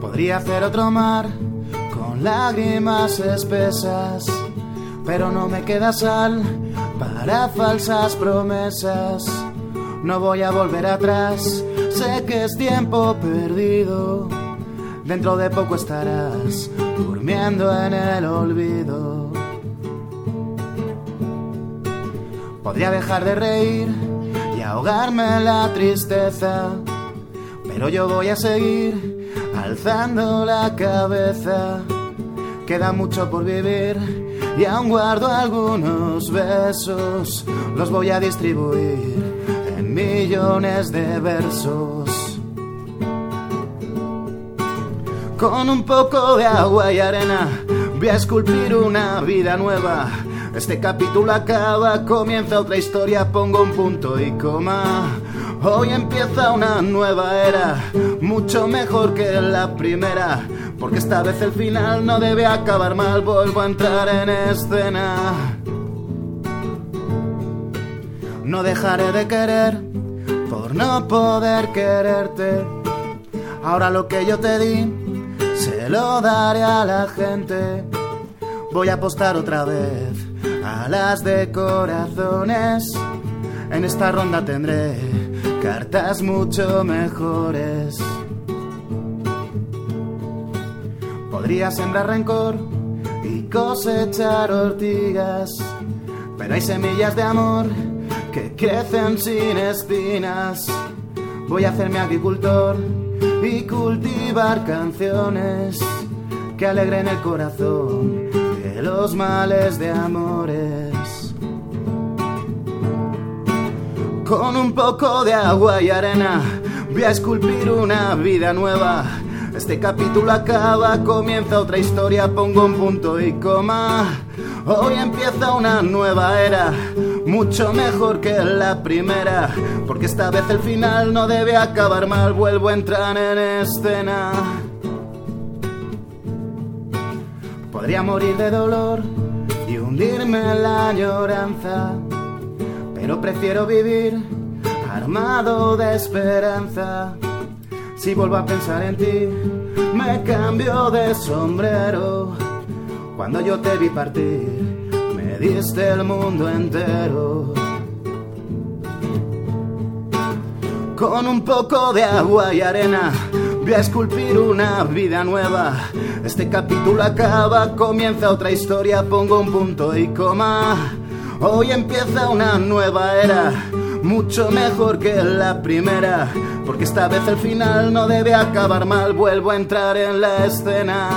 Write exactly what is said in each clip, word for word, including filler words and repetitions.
Podría hacer otro mar con lágrimas espesas, pero no me queda sal para falsas promesas. No voy a volver atrás, sé que es tiempo perdido. Dentro de poco estarás durmiendo en el olvido. Podría dejar de reír y ahogarme en la tristeza, pero yo voy a seguir alzando la cabeza. Queda mucho por vivir y aún guardo algunos besos. Los voy a distribuir en millones de versos. Con un poco de agua y arena voy a esculpir una vida nueva. Este capítulo acaba, comienza otra historia, pongo un punto y coma. Hoy empieza una nueva era, mucho mejor que la primera, porque esta vez el final no debe acabar mal. Vuelvo a entrar en escena. No dejaré de querer por no poder quererte. Ahora lo que yo te di se lo daré a la gente. Voy a apostar otra vez a las de corazones. En esta ronda tendré cartas mucho mejores. Podría sembrar rencor y cosechar ortigas, pero hay semillas de amor que crecen sin espinas. Voy a hacerme agricultor y cultivar canciones que alegren el corazón de los males de amores. Con un poco de agua y arena voy a esculpir una vida nueva. Este capítulo acaba, comienza otra historia, pongo un punto y coma. Hoy empieza una nueva era, mucho mejor que la primera, porque esta vez el final no debe acabar mal. Vuelvo a entrar en escena. Podría morir de dolor y hundirme en la añoranza, pero prefiero vivir armado de esperanza. Si vuelvo a pensar en ti, me cambio de sombrero. Cuando yo te vi partir, me diste el mundo entero. Con un poco de agua y arena voy a esculpir una vida nueva. Este capítulo acaba, comienza otra historia, pongo un punto y coma. Hoy empieza una nueva era, mucho mejor que la primera, porque esta vez el final no debe acabar mal. Vuelvo a entrar en la escena.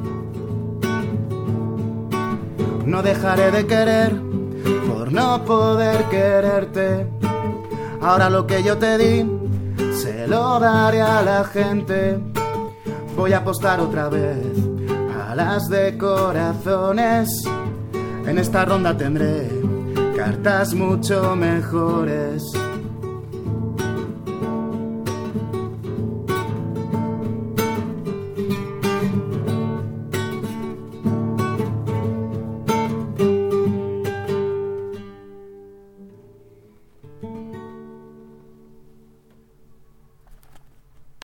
No dejaré de querer por no poder quererte. Ahora lo que yo te di se lo daré a la gente. Voy a apostar otra vez a las de corazones. En esta ronda tendré cartas mucho mejores.